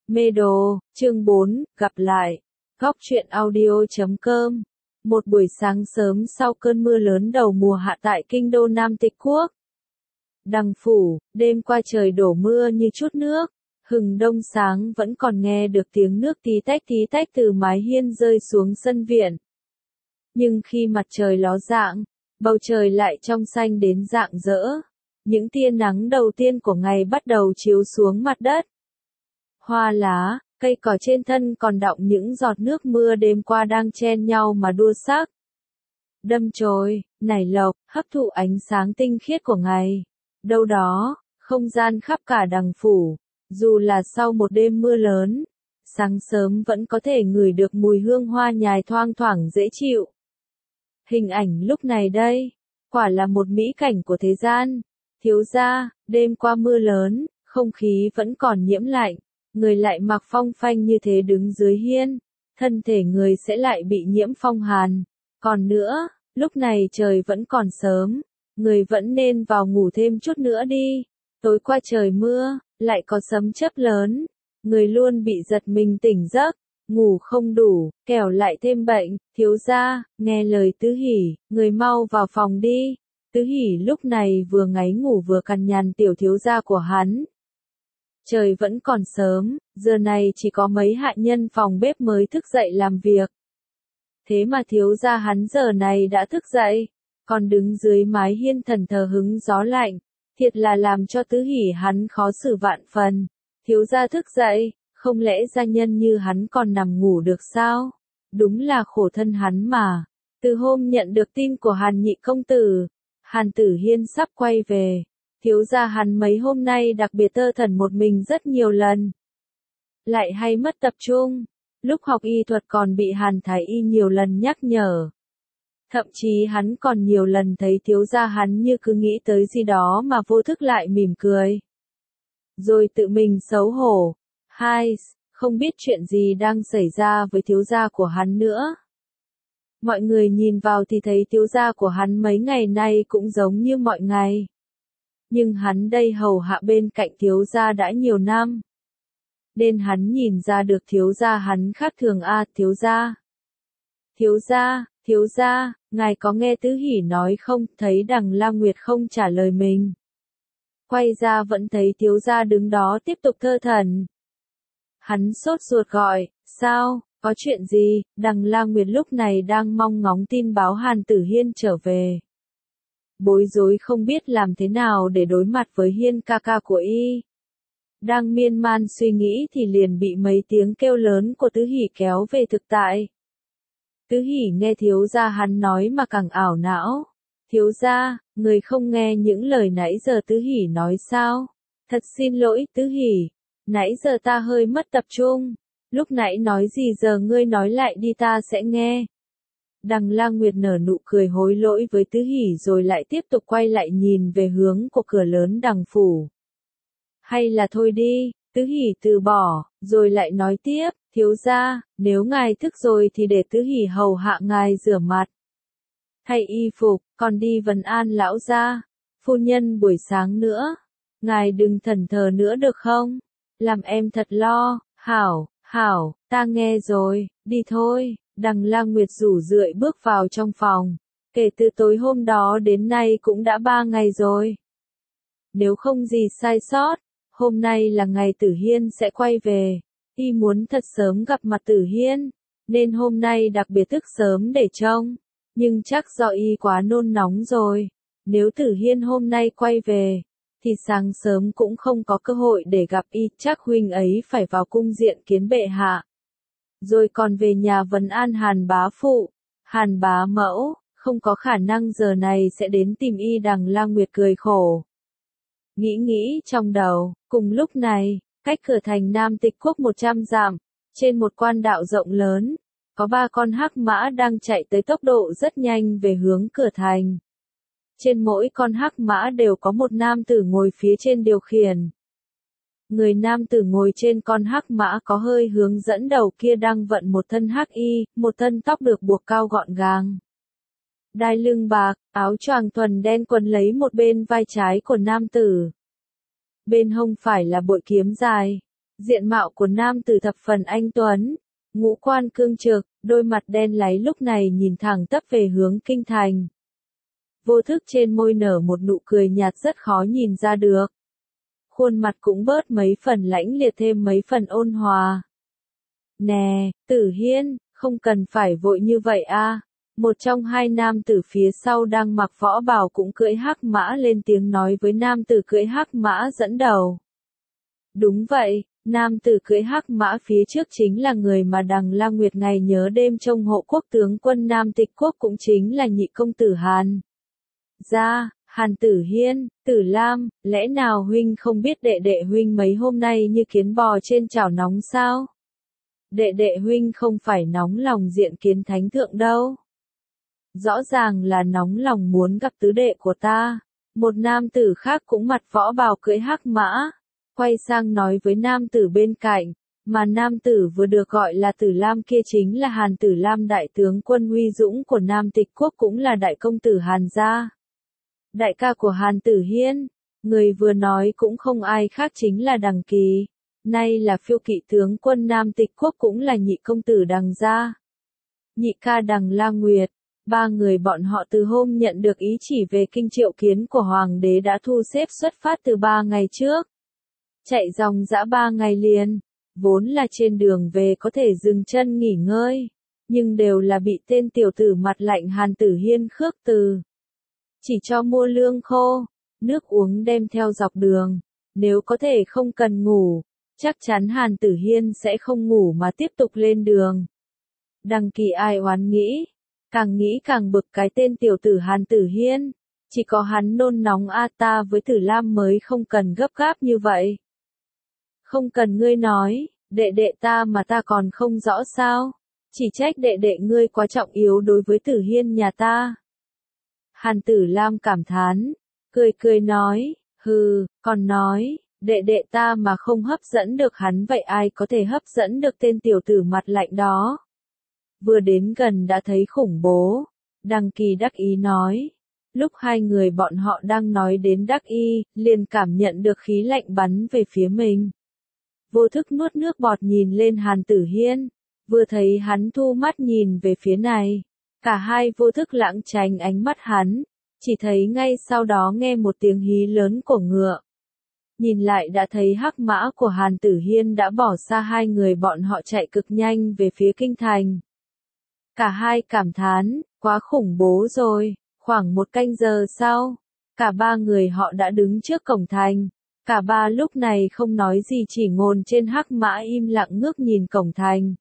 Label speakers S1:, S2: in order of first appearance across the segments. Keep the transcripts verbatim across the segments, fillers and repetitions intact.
S1: Mê đồ, chương bốn, gặp lại. Góc truyện audio chấm com. Một buổi sáng sớm sau cơn mưa lớn đầu mùa hạ tại kinh đô Nam Tịch Quốc. Đằng phủ, đêm qua trời đổ mưa như chút nước. Hừng đông sáng vẫn còn nghe được tiếng nước tí tách tí tách từ mái hiên rơi xuống sân viện. Nhưng khi mặt trời ló dạng, bầu trời lại trong xanh đến rạng rỡ. Những tia nắng đầu tiên của ngày bắt đầu chiếu xuống mặt đất. Hoa lá, cây cỏ trên thân còn đọng những giọt nước mưa đêm qua đang chen nhau mà đua sắc. Đâm chồi, nảy lộc, hấp thụ ánh sáng tinh khiết của ngày. Đâu đó, không gian khắp cả đằng phủ, dù là sau một đêm mưa lớn, sáng sớm vẫn có thể ngửi được mùi hương hoa nhài thoang thoảng dễ chịu. Hình ảnh lúc này đây, quả là một mỹ cảnh của thế gian. Thiếu gia, đêm qua mưa lớn, không khí vẫn còn nhiễm lạnh, người lại mặc phong phanh như thế đứng dưới hiên, thân thể người sẽ lại bị nhiễm phong hàn. Còn nữa, lúc này trời vẫn còn sớm, người vẫn nên vào ngủ thêm chút nữa đi. Tối qua trời mưa, lại có sấm chớp lớn, người luôn bị giật mình tỉnh giấc, ngủ không đủ, kẻo lại thêm bệnh. Thiếu gia, nghe lời Tứ Hỉ, người mau vào phòng đi. Tứ Hỉ lúc này vừa ngáy ngủ vừa cằn nhằn tiểu thiếu gia của hắn. Trời vẫn còn sớm, giờ này chỉ có mấy hạ nhân phòng bếp mới thức dậy làm việc. Thế mà thiếu gia hắn giờ này đã thức dậy, còn đứng dưới mái hiên thần thờ hứng gió lạnh, thiệt là làm cho Tứ Hỉ hắn khó xử vạn phần. Thiếu gia thức dậy, không lẽ gia nhân như hắn còn nằm ngủ được sao? Đúng là khổ thân hắn mà. Từ hôm nhận được tin của Hàn nhị công tử, Hàn Tử Hiên sắp quay về, thiếu gia hắn mấy hôm nay đặc biệt tơ thần một mình rất nhiều lần. Lại hay mất tập trung, lúc học y thuật còn bị Hàn Thái Y nhiều lần nhắc nhở. Thậm chí hắn còn nhiều lần thấy thiếu gia hắn như cứ nghĩ tới gì đó mà vô thức lại mỉm cười. Rồi tự mình xấu hổ, hai, không biết chuyện gì đang xảy ra với thiếu gia của hắn nữa. Mọi người nhìn vào thì thấy thiếu gia của hắn mấy ngày nay cũng giống như mọi ngày. Nhưng hắn đây hầu hạ bên cạnh thiếu gia đã nhiều năm. Nên hắn nhìn ra được thiếu gia hắn khác thường a. À, thiếu gia. Thiếu gia, thiếu gia, ngài có nghe Tứ Hỉ nói không? Thấy Đằng La Nguyệt không trả lời mình. Quay ra vẫn thấy thiếu gia đứng đó tiếp tục thơ thẩn. Hắn sốt ruột gọi, sao? Có chuyện gì? Đằng La Nguyệt lúc này đang mong ngóng tin báo Hàn Tử Hiên trở về. Bối rối không biết làm thế nào để đối mặt với Hiên ca ca của y. Đang miên man suy nghĩ thì liền bị mấy tiếng kêu lớn của Tứ Hỉ kéo về thực tại. Tứ Hỉ nghe thiếu gia hắn nói mà càng ảo não. Thiếu gia, người không nghe những lời nãy giờ Tứ Hỉ nói sao? Thật xin lỗi Tứ Hỉ, nãy giờ ta hơi mất tập trung. Lúc nãy nói gì giờ ngươi nói lại đi ta sẽ nghe. Đằng La Nguyệt nở nụ cười hối lỗi với Tứ Hỉ rồi lại tiếp tục quay lại nhìn về hướng của cửa lớn đằng phủ. Hay là thôi đi, Tứ Hỉ từ bỏ, rồi lại nói tiếp, thiếu gia, nếu ngài thức rồi thì để Tứ Hỉ hầu hạ ngài rửa mặt. Thay y phục, còn đi vấn an lão gia. Phu nhân buổi sáng nữa, ngài đừng thẫn thờ nữa được không? Làm em thật lo. Hảo, hảo, ta nghe rồi, đi thôi. Đằng La Nguyệt rủ rượi bước vào trong phòng. Kể từ tối hôm đó đến nay cũng đã ba ngày rồi. Nếu không gì sai sót, hôm nay là ngày Tử Hiên sẽ quay về. Y muốn thật sớm gặp mặt Tử Hiên, nên hôm nay đặc biệt thức sớm để trông. Nhưng chắc do y quá nôn nóng rồi. Nếu Tử Hiên hôm nay quay về, thì sáng sớm cũng không có cơ hội để gặp y, chắc huynh ấy phải vào cung diện kiến bệ hạ. Rồi còn về nhà vấn an Hàn bá phụ, Hàn bá mẫu, không có khả năng giờ này sẽ đến tìm y. Đằng La Nguyệt cười khổ. Nghĩ nghĩ trong đầu, cùng lúc này, cách cửa thành Nam Tịch Quốc một trăm dặm, trên một quan đạo rộng lớn, có ba con hắc mã đang chạy tới tốc độ rất nhanh về hướng cửa thành. Trên mỗi con hắc mã đều có một nam tử ngồi phía trên điều khiển. Người nam tử ngồi trên con hắc mã có hơi hướng dẫn đầu kia đang vận một thân hắc y, một thân tóc được buộc cao gọn gàng. Đai lưng bạc, áo choàng thuần đen quấn lấy một bên vai trái của nam tử. Bên hông phải là bội kiếm dài, Diện mạo của nam tử thập phần anh tuấn, ngũ quan cương trực, đôi mặt đen láy lúc này nhìn thẳng tắp về hướng kinh thành. Vô thức trên môi nở một nụ cười nhạt rất khó nhìn ra được. Khuôn mặt cũng bớt mấy phần lãnh liệt thêm mấy phần ôn hòa. Nè, Tử Hiên, không cần phải vội như vậy a. Một trong hai nam tử phía sau đang mặc võ bào cũng cưỡi hắc mã lên tiếng nói với nam tử cưỡi hắc mã dẫn đầu. Đúng vậy, nam tử cưỡi hắc mã phía trước chính là người mà Đằng La Nguyệt ngày nhớ đêm trông hộ quốc tướng quân Nam Tịch Quốc, cũng chính là nhị công tử Hàn. Ra, Hàn Tử Hiên, Tử Lam, lẽ nào huynh không biết đệ đệ huynh mấy hôm nay như kiến bò trên chảo nóng sao? Đệ đệ huynh không phải nóng lòng diện kiến thánh thượng đâu. Rõ ràng là nóng lòng muốn gặp tứ đệ của ta. Một nam tử khác cũng mặt võ bào cưỡi hắc mã, quay sang nói với nam tử bên cạnh, mà nam tử vừa được gọi là Tử Lam kia chính là Hàn Tử Lam, đại tướng quân uy dũng của Nam Tịch Quốc, cũng là đại công tử Hàn gia. Đại ca của Hàn Tử Hiên, người vừa nói cũng không ai khác chính là Đằng Kỳ, nay là phiêu kỵ tướng quân Nam Tịch Quốc, cũng là nhị công tử Đằng gia. Nhị ca Đằng La Nguyệt, ba người bọn họ từ hôm nhận được ý chỉ về kinh triệu kiến của hoàng đế đã thu xếp xuất phát từ ba ngày trước. Chạy dòng dã ba ngày liền, vốn là trên đường về có thể dừng chân nghỉ ngơi, nhưng đều là bị tên tiểu tử mặt lạnh Hàn Tử Hiên khước từ. Chỉ cho mua lương khô, nước uống đem theo dọc đường, nếu có thể không cần ngủ, chắc chắn Hàn Tử Hiên sẽ không ngủ mà tiếp tục lên đường. Đằng Kỳ ai oán nghĩ, càng nghĩ càng bực cái tên tiểu tử Hàn Tử Hiên, chỉ có hắn nôn nóng a ta với Tử Lam mới không cần gấp gáp như vậy. Không cần ngươi nói, đệ đệ ta mà ta còn không rõ sao, chỉ trách đệ đệ ngươi quá trọng yếu đối với Tử Hiên nhà ta. Hàn Tử Lam cảm thán, cười cười nói, hừ, còn nói, đệ đệ ta mà không hấp dẫn được hắn vậy ai có thể hấp dẫn được tên tiểu tử mặt lạnh đó. Vừa đến gần đã thấy khủng bố, Đằng Kỳ đắc ý nói. Lúc hai người bọn họ đang nói đến đắc ý, liền cảm nhận được khí lạnh bắn về phía mình. Vô thức nuốt nước bọt nhìn lên Hàn Tử Hiên, vừa thấy hắn thu mắt nhìn về phía này. Cả hai vô thức lãng tránh ánh mắt hắn, chỉ thấy ngay sau đó nghe một tiếng hí lớn của ngựa. Nhìn lại đã thấy hắc mã của Hàn Tử Hiên đã bỏ xa hai người bọn họ chạy cực nhanh về phía kinh thành. Cả hai cảm thán, quá khủng bố rồi, khoảng một canh giờ sau, cả ba người họ đã đứng trước cổng thành. Cả ba lúc này không nói gì chỉ ngồi trên hắc mã im lặng ngước nhìn cổng thành.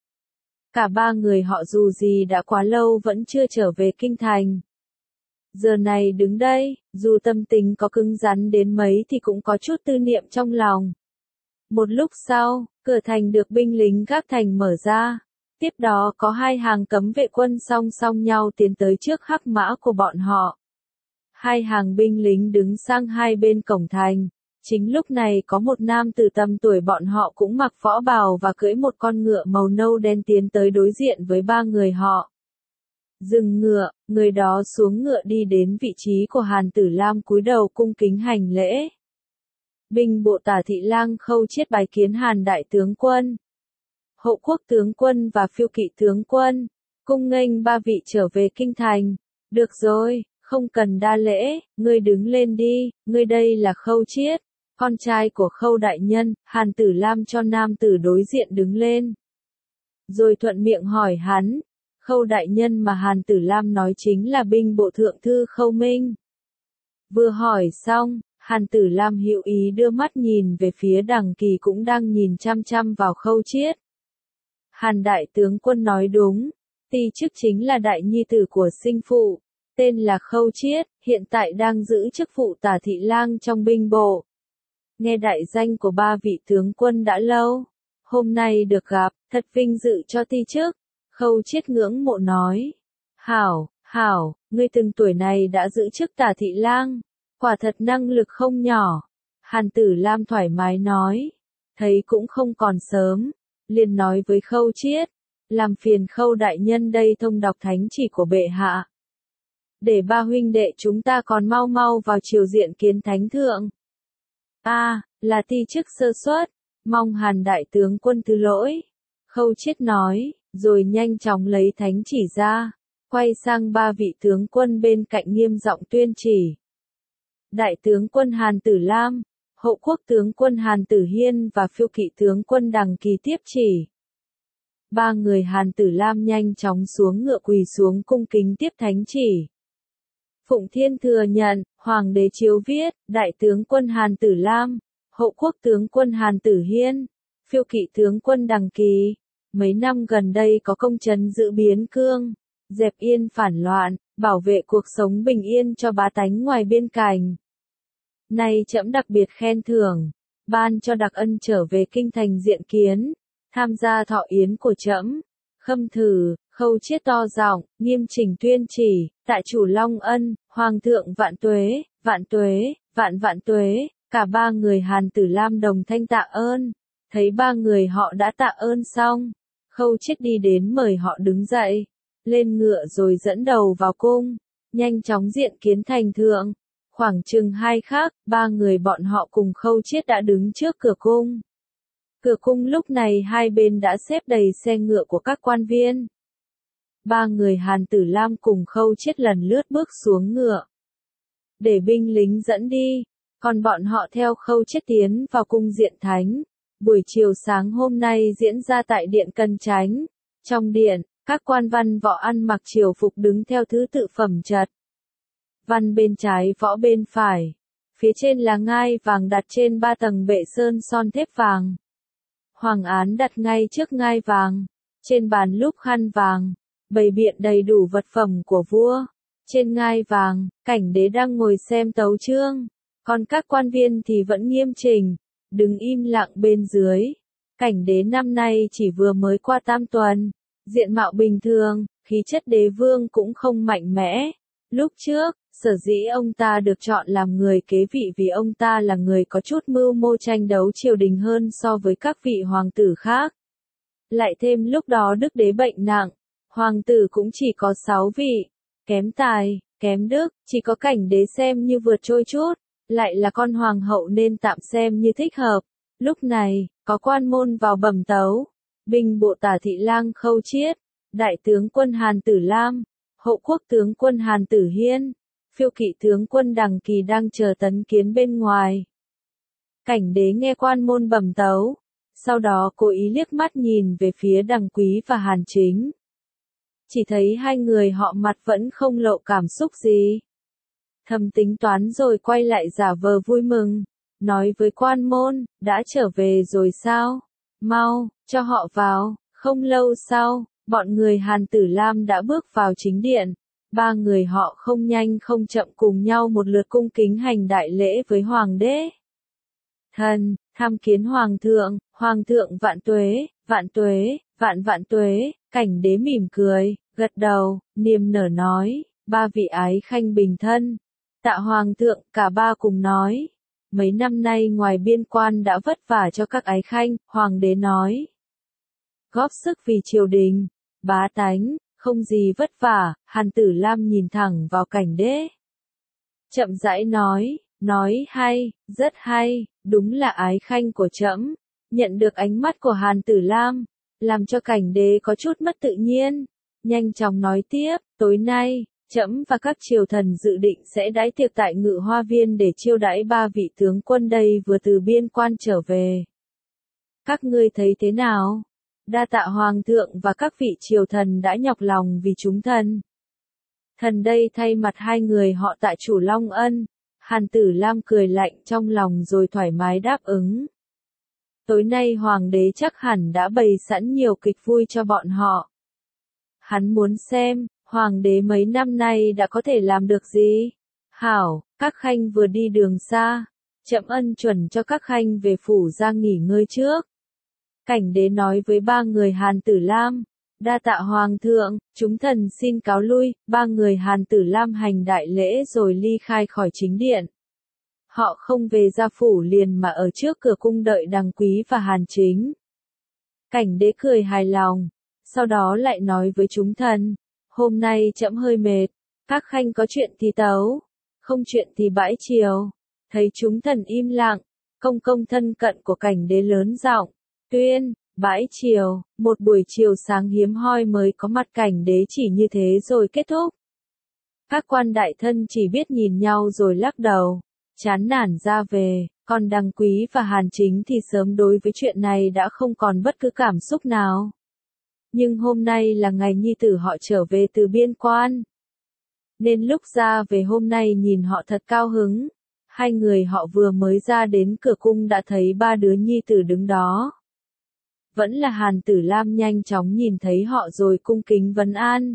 S1: Cả ba người họ dù gì đã quá lâu vẫn chưa trở về kinh thành. Giờ này đứng đây, dù tâm tình có cứng rắn đến mấy thì cũng có chút tư niệm trong lòng. Một lúc sau, cửa thành được binh lính gác thành mở ra. Tiếp đó có hai hàng cấm vệ quân song song nhau tiến tới trước hắc mã của bọn họ. Hai hàng binh lính đứng sang hai bên cổng thành. Chính lúc này có một nam từ tầm tuổi bọn họ cũng mặc võ bào và cưỡi một con ngựa màu nâu đen tiến tới đối diện với ba người họ. Dừng ngựa, người đó xuống ngựa đi đến vị trí của Hàn Tử Lam cúi đầu cung kính hành lễ. Binh bộ Tả Thị Lang Khâu Chiết bái kiến Hàn đại tướng quân, Hộ quốc tướng quân và phiêu kỵ tướng quân, cung nghênh ba vị trở về kinh thành. Được rồi, không cần đa lễ, ngươi đứng lên đi, ngươi đây là Khâu Chiết, con trai của Khâu đại nhân. Hàn Tử Lam cho nam tử đối diện đứng lên. Rồi thuận miệng hỏi hắn, Khâu đại nhân mà Hàn Tử Lam nói chính là binh bộ thượng thư Khâu Minh. Vừa hỏi xong, Hàn Tử Lam hữu ý đưa mắt nhìn về phía Đằng Kỳ cũng đang nhìn chăm chăm vào Khâu Chiết. Hàn đại tướng quân nói đúng, ti chức chính là đại nhi tử của sinh phụ, tên là Khâu Chiết, hiện tại đang giữ chức vụ Tả Thị Lang trong binh bộ. Nghe đại danh của ba vị tướng quân đã lâu, hôm nay được gặp, thật vinh dự cho ti chức. Khâu Chiết ngưỡng mộ nói, hảo, hảo, ngươi từng tuổi này đã giữ chức Tả Thị Lang, quả thật năng lực không nhỏ. Hàn Tử Lam thoải mái nói, thấy cũng không còn sớm, liền nói với Khâu Chiết, làm phiền Khâu đại nhân đây thông đọc thánh chỉ của bệ hạ. Để ba huynh đệ chúng ta còn mau mau vào triều diện kiến thánh thượng. A, à, là ti chức sơ suất, Mong Hàn đại tướng quân thứ lỗi. Khâu Chiết nói, rồi nhanh chóng lấy thánh chỉ ra, quay sang ba vị tướng quân bên cạnh nghiêm giọng tuyên chỉ. Đại tướng quân Hàn Tử Lam, hậu quốc tướng quân Hàn Tử Hiên và phiêu kỵ tướng quân Đằng Kỳ tiếp chỉ. Ba người Hàn Tử Lam nhanh chóng xuống ngựa quỳ xuống cung kính tiếp thánh chỉ. Phụng Thiên thừa nhận, Hoàng đế chiếu viết, đại tướng quân Hàn Tử Lam, hậu quốc tướng quân Hàn Tử Hiên, phiêu kỵ tướng quân Đằng Kỳ, mấy năm gần đây có công trấn giữ biên cương, dẹp yên phản loạn, bảo vệ cuộc sống bình yên cho bá tánh ngoài biên cảnh. Nay trẫm đặc biệt khen thưởng, ban cho đặc ân trở về kinh thành diện kiến, tham gia thọ yến của trẫm. Khâm thử, Khâu Chiết to giọng, nghiêm chỉnh tuyên chỉ, tại chủ Long Ân, Hoàng thượng vạn tuế, vạn tuế, vạn vạn tuế, cả ba người Hàn Tử Lam đồng thanh tạ ơn. Thấy ba người họ đã tạ ơn xong, Khâu Chiết đi đến mời họ đứng dậy, lên ngựa rồi dẫn đầu vào cung, nhanh chóng diện kiến thành thượng. Khoảng chừng hai khắc, ba người bọn họ cùng Khâu Chiết đã đứng trước cửa cung. Cửa cung lúc này hai bên đã xếp đầy xe ngựa của các quan viên. Ba người Hàn Tử Lam cùng Khâu Chiết lần lướt bước xuống ngựa, để binh lính dẫn đi, còn bọn họ theo Khâu Chiết tiến vào cung diện thánh. Buổi chiều sáng hôm nay diễn ra tại điện Cân Chánh. Trong điện, các quan văn võ ăn mặc triều phục đứng theo thứ tự phẩm trật. Văn bên trái võ bên phải. Phía trên là ngai vàng đặt trên ba tầng bệ sơn son thép vàng. Hoàng án đặt ngay trước ngai vàng. Trên bàn lúc khăn vàng, bày biện đầy đủ vật phẩm của vua. Trên ngai vàng, cảnh đế đang ngồi xem tấu chương. Còn các quan viên thì vẫn nghiêm chỉnh, đứng im lặng bên dưới. Cảnh đế năm nay chỉ vừa mới qua tam tuần, diện mạo bình thường, khí chất đế vương cũng không mạnh mẽ. Lúc trước, sở dĩ ông ta được chọn làm người kế vị vì ông ta là người có chút mưu mô tranh đấu triều đình hơn so với các vị hoàng tử khác. Lại thêm lúc đó đức đế bệnh nặng, hoàng tử cũng chỉ có sáu vị, kém tài, kém đức, chỉ có cảnh đế xem như vượt trôi chút, lại là con hoàng hậu nên tạm xem như thích hợp. Lúc này, có quan môn vào bẩm tấu, binh bộ tả thị lang Khâu Chiết, đại tướng quân Hàn Tử Lam, hậu quốc tướng quân Hàn Tử Hiên, phiêu kỵ tướng quân Đằng Kỳ đang chờ tấn kiến bên ngoài. Cảnh đế nghe quan môn bẩm tấu, sau đó cố ý liếc mắt nhìn về phía Đằng Quý và Hàn Chính. Chỉ thấy hai người họ mặt vẫn không lộ cảm xúc gì. Thầm tính toán rồi quay lại giả vờ vui mừng, nói với quan môn, đã trở về rồi sao? Mau, cho họ vào. Không lâu sau, bọn người Hàn Tử Lam đã bước vào chính điện. Ba người họ không nhanh không chậm cùng nhau một lượt cung kính hành đại lễ với hoàng đế. Thần, tham kiến hoàng thượng, hoàng thượng vạn tuế, vạn tuế, vạn vạn tuế. Cảnh đế mỉm cười, gật đầu, niềm nở nói, ba vị ái khanh bình thân. Tạ hoàng thượng, cả ba cùng nói. Mấy năm nay ngoài biên quan đã vất vả cho các ái khanh, hoàng đế nói. Góp sức vì triều đình, bá tánh, không gì vất vả. Hàn Tử Lam nhìn thẳng vào cảnh đế, chậm rãi nói, nói hay, rất hay, đúng là ái khanh của trẫm. Nhận được ánh mắt của Hàn Tử Lam, làm cho cảnh đế có chút mất tự nhiên, nhanh chóng nói tiếp, tối nay, trẫm và các triều thần dự định sẽ đãi tiệc tại Ngự Hoa Viên để chiêu đãi ba vị tướng quân đây vừa từ biên quan trở về. Các ngươi thấy thế nào? Đa tạ hoàng thượng và các vị triều thần đã nhọc lòng vì chúng thần. Thần đây thay mặt hai người họ tại chủ Long Ân. Hàn Tử Lam cười lạnh trong lòng rồi thoải mái đáp ứng. Tối nay hoàng đế chắc hẳn đã bày sẵn nhiều kịch vui cho bọn họ. Hắn muốn xem, hoàng đế mấy năm nay đã có thể làm được gì? Hảo, các khanh vừa đi đường xa, trẫm ân chuẩn cho các khanh về phủ ra nghỉ ngơi trước. Cảnh đế nói với ba người Hàn Tử Lam, đa tạ hoàng thượng, chúng thần xin cáo lui. Ba người Hàn Tử Lam hành đại lễ rồi ly khai khỏi chính điện. Họ không về gia phủ liền mà ở trước cửa cung đợi Đằng Quý và Hàn Chính. Cảnh đế cười hài lòng, sau đó lại nói với chúng thần, hôm nay trẫm hơi mệt, các khanh có chuyện thì tấu, không chuyện thì bãi triều. Thấy chúng thần im lặng, Công công thân cận của cảnh đế lớn giọng, tuyên, bãi triều, một buổi chiều sáng hiếm hoi mới có mặt cảnh đế chỉ như thế rồi kết thúc. Các quan đại thân chỉ biết nhìn nhau rồi lắc đầu, chán nản ra về, còn Đằng Quý và Hàn Chính thì sớm đối với chuyện này đã không còn bất cứ cảm xúc nào. Nhưng hôm nay là ngày nhi tử họ trở về từ biên quan. Nên lúc ra về hôm nay nhìn họ thật cao hứng. Hai người họ vừa mới ra đến cửa cung đã thấy ba đứa nhi tử đứng đó. Vẫn là Hàn Tử Lam nhanh chóng nhìn thấy họ rồi cung kính vấn an.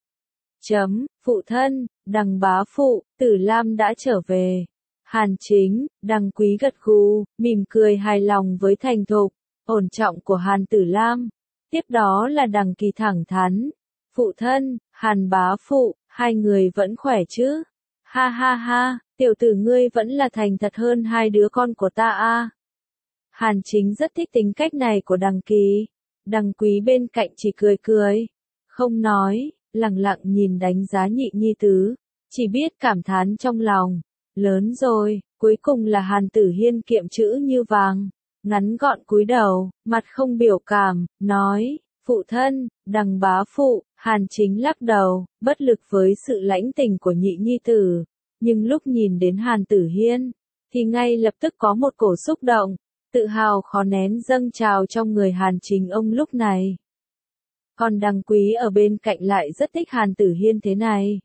S1: Chấm, phụ thân, Đằng bá phụ, Tử Lam đã trở về. Hàn Chính, Đằng Quý gật gù, mỉm cười hài lòng với thành thục, ổn trọng của Hàn Tử Lam. Tiếp đó là Đằng Kỳ thẳng thắn. Phụ thân, Hàn bá phụ, hai người vẫn khỏe chứ? Ha ha ha, tiểu tử ngươi vẫn là thành thật hơn hai đứa con của ta a. Hàn Chính rất thích tính cách này của Đằng Kỳ. Đằng Quý bên cạnh chỉ cười cười, không nói, lặng lặng nhìn đánh giá nhị nhi tứ, chỉ biết cảm thán trong lòng. Lớn rồi, cuối cùng là Hàn Tử Hiên kiệm chữ như vàng, ngắn gọn cúi đầu, mặt không biểu cảm, nói, phụ thân, Đằng bá phụ. Hàn Chính lắc đầu, bất lực với sự lãnh tình của nhị nhi tử, nhưng lúc nhìn đến Hàn Tử Hiên, thì ngay lập tức có một cổ xúc động, tự hào khó nén dâng trào trong người Hàn Chính ông lúc này. Còn Đằng Quý ở bên cạnh lại rất thích Hàn Tử Hiên thế này.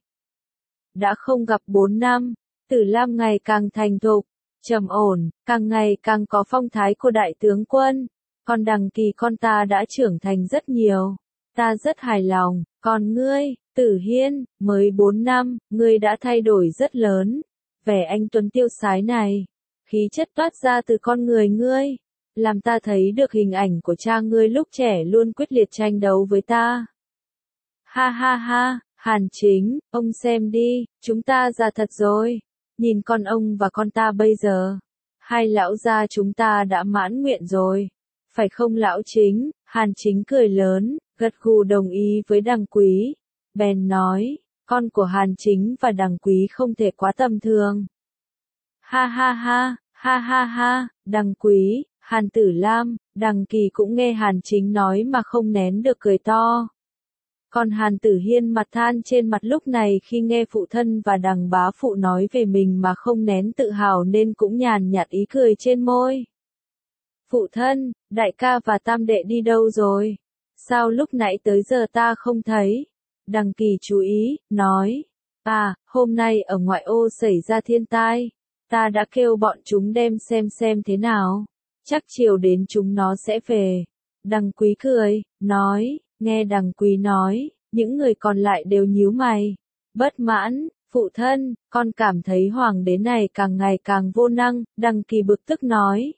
S1: Đã không gặp bốn năm, Tử Lam ngày càng thành thục, trầm ổn, càng ngày càng có phong thái của đại tướng quân, còn Đằng Kỳ con ta đã trưởng thành rất nhiều. Ta rất hài lòng, còn ngươi, Tử Hiên, mới bốn năm, ngươi đã thay đổi rất lớn. Vẻ anh tuấn tiêu sái này, khí chất toát ra từ con người ngươi, làm ta thấy được hình ảnh của cha ngươi lúc trẻ luôn quyết liệt tranh đấu với ta. Ha ha ha, Hàn Chính, ông xem đi, chúng ta già thật rồi. Nhìn con ông và con ta bây giờ, hai lão gia chúng ta đã mãn nguyện rồi. Phải không lão Chính? Hàn Chính cười lớn, gật gù đồng ý với Đằng Quý. Bèn nói, con của Hàn Chính và Đằng Quý không thể quá tầm thường. Ha ha ha, ha ha ha, Đằng Quý, Hàn Tử Lam, Đằng Kỳ cũng nghe Hàn Chính nói mà không nén được cười to. Còn Hàn Tử Hiên mặt than trên mặt lúc này khi nghe phụ thân và Đằng bá phụ nói về mình mà không nén tự hào nên cũng nhàn nhạt ý cười trên môi. Phụ thân, đại ca và tam đệ đi đâu rồi? Sao lúc nãy tới giờ ta không thấy? Đằng Kỳ chú ý, nói. À, hôm nay ở ngoại ô xảy ra thiên tai. Ta đã kêu bọn chúng đem xem xem thế nào. Chắc chiều đến chúng nó sẽ về. Đằng Quý cười, nói, nghe Đằng Quý nói, những người còn lại đều nhíu mày. Bất mãn, phụ thân, con cảm thấy hoàng đế này càng ngày càng vô năng, Đằng Kỳ bực tức nói.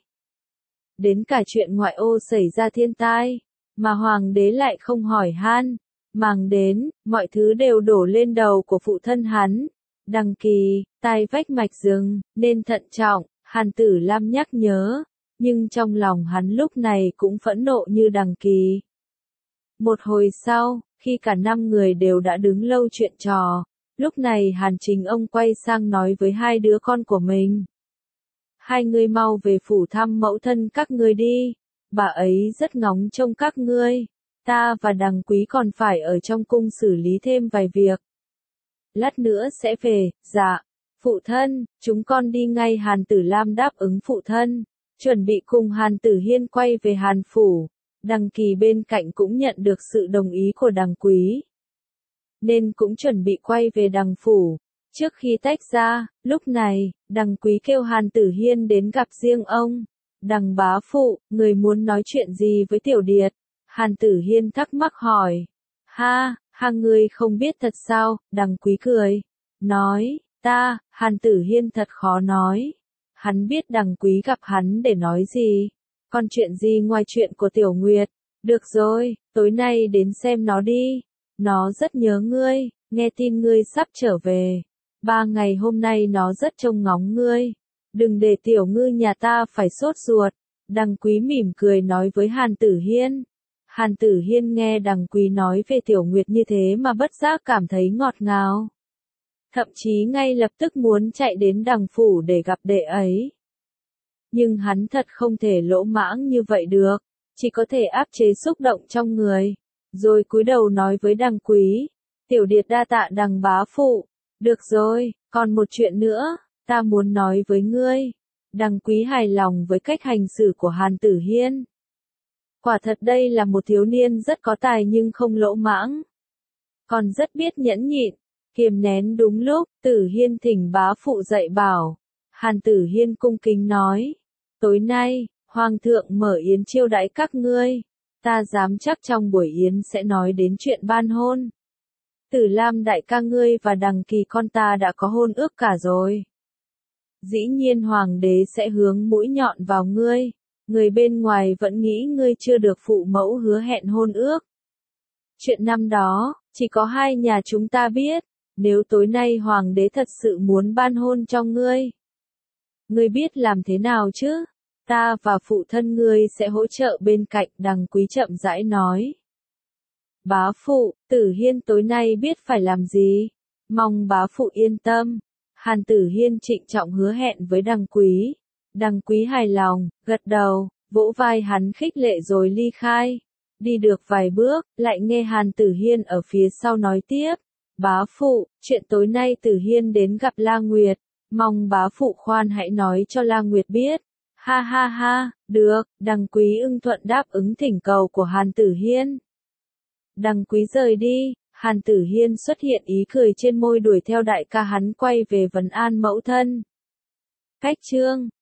S1: Đến cả chuyện ngoại ô xảy ra thiên tai, mà hoàng đế lại không hỏi han, màng đến, mọi thứ đều đổ lên đầu của phụ thân hắn. Đằng Kỳ, tai vách mạch rừng, nên thận trọng, Hàn Tử Lam nhắc nhớ, nhưng trong lòng hắn lúc này cũng phẫn nộ như Đằng Kỳ. Một hồi sau, khi cả năm người đều đã đứng lâu chuyện trò, lúc này Hàn Chính ông quay sang nói với hai đứa con của mình. Hai người mau về phủ thăm mẫu thân các ngươi đi, bà ấy rất ngóng trông các ngươi, ta và Đằng Quý còn phải ở trong cung xử lý thêm vài việc. Lát nữa sẽ về, dạ, phụ thân, chúng con đi ngay. Hàn Tử Lam đáp ứng phụ thân, chuẩn bị cùng Hàn Tử Hiên quay về Hàn Phủ. Đằng Kỳ bên cạnh cũng nhận được sự đồng ý của Đằng Quý, nên cũng chuẩn bị quay về Đằng Phủ. Trước khi tách ra, lúc này, Đằng Quý kêu Hàn Tử Hiên đến gặp riêng ông. Đằng bá phụ, người muốn nói chuyện gì với Tiểu Điệt? Hàn Tử Hiên thắc mắc hỏi. Ha, ha ngươi không biết thật sao? Đằng Quý cười, nói, ta, Hàn Tử Hiên thật khó nói. Hắn biết Đằng Quý gặp hắn để nói gì. Còn chuyện gì ngoài chuyện của Tiểu Nguyệt? Được rồi, tối nay đến xem nó đi. Nó rất nhớ ngươi, nghe tin ngươi sắp trở về. Ba ngày hôm nay nó rất trông ngóng ngươi. Đừng để tiểu ngư nhà ta phải sốt ruột. Đằng Quý mỉm cười nói với Hàn Tử Hiên. Hàn Tử Hiên nghe Đằng Quý nói về Tiểu Nguyệt như thế mà bất giác cảm thấy ngọt ngào. Thậm chí ngay lập tức muốn chạy đến Đằng Phủ để gặp đệ ấy. Nhưng hắn thật không thể lỗ mãng như vậy được, chỉ có thể áp chế xúc động trong người. Rồi cúi đầu nói với Đằng Quý, tiểu điệt đa tạ Đằng bá phụ. Được rồi, còn một chuyện nữa, ta muốn nói với ngươi. Đằng Quý hài lòng với cách hành xử của Hàn Tử Hiên. Quả thật đây là một thiếu niên rất có tài nhưng không lỗ mãng. Còn rất biết nhẫn nhịn, kiềm nén đúng lúc. Tử Hiên thỉnh bá phụ dạy bảo. Hàn Tử Hiên cung kính nói, tối nay, Hoàng thượng mở yến chiêu đãi các ngươi. Ta dám chắc trong buổi yến sẽ nói đến chuyện ban hôn. Tử Lam đại ca ngươi và Đằng Kỳ con ta đã có hôn ước cả rồi. Dĩ nhiên Hoàng đế sẽ hướng mũi nhọn vào ngươi. Người bên ngoài vẫn nghĩ ngươi chưa được phụ mẫu hứa hẹn hôn ước. Chuyện năm đó, chỉ có hai nhà chúng ta biết. Nếu tối nay Hoàng đế thật sự muốn ban hôn cho ngươi, ngươi biết làm thế nào chứ? Ta và phụ thân ngươi sẽ hỗ trợ bên cạnh. Đằng Quý chậm rãi nói. Bá phụ, Tử Hiên tối nay biết phải làm gì. Mong bá phụ yên tâm. Hàn Tử Hiên trịnh trọng hứa hẹn với Đằng Quý. Đằng Quý hài lòng, gật đầu, vỗ vai hắn khích lệ rồi ly khai. Đi được vài bước, lại nghe Hàn Tử Hiên ở phía sau nói tiếp. Bá phụ, chuyện tối nay Tử Hiên đến gặp La Nguyệt. Mong bá phụ khoan hãy nói cho La Nguyệt biết. Ha ha ha, được. Đằng Quý ưng thuận đáp ứng thỉnh cầu của Hàn Tử Hiên. Đằng Quý rời đi, Hàn Tử Hiên xuất hiện ý cười trên môi đuổi theo đại ca hắn quay về vấn an mẫu thân. Cách chương